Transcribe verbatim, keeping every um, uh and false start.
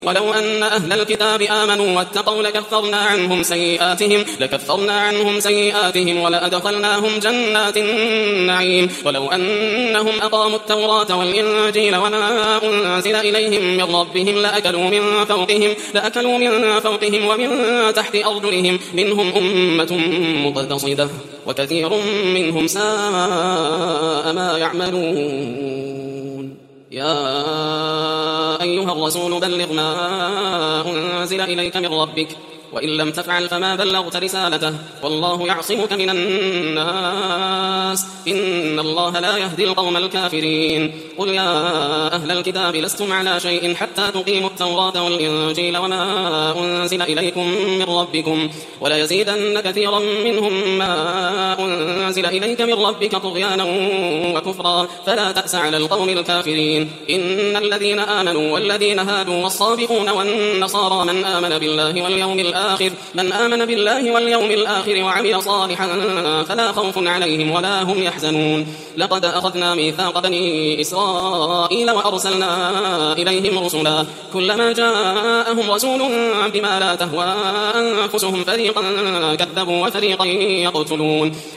ولو أن أهل الكتاب آمنوا واتقوا لكفرنا عنهم سيئاتهم لكفرنا عنهم سيئاتهم ولأدخلناهم جنات النعيم ولو أنهم أقاموا التوراة والإنجيل وما أنزل إليهم من ربهم لأكلوا من فوقهم لأكلوا من فوقهم ومن تحت أرجلهم منهم أمة مقتصدة وكثير منهم ساء ما يعملون. يا أيها الرسول بلغ ما أنزل إليك من ربك وإن لم تفعل فما بلغت رسالته والله يعصمك من الناس إن الله لا يهدي القوم الكافرين. قل يا أهل الكتاب لستم على شيء حتى تقيموا التوراة والإنجيل وما أنزل إليكم من ربكم ولا يزيدن كثيرا منهم ما أنزل إليك من ربك طغيانا وكفرا فلا تأس على القوم الكافرين. إن الذين آمنوا والذين هادوا والصابئون والنصارى من آمن بالله واليوم الآخر الآخر من آمن بالله واليوم الآخر وعمل صالحا فلا خوف عليهم ولا هم يحزنون. لقد أخذنا ميثاق بني إسرائيل وأرسلنا إليهم رسلا كلما جاءهم رسول بما لا تهوى أنفسهم فريقا كذبوا وفريقا يقتلون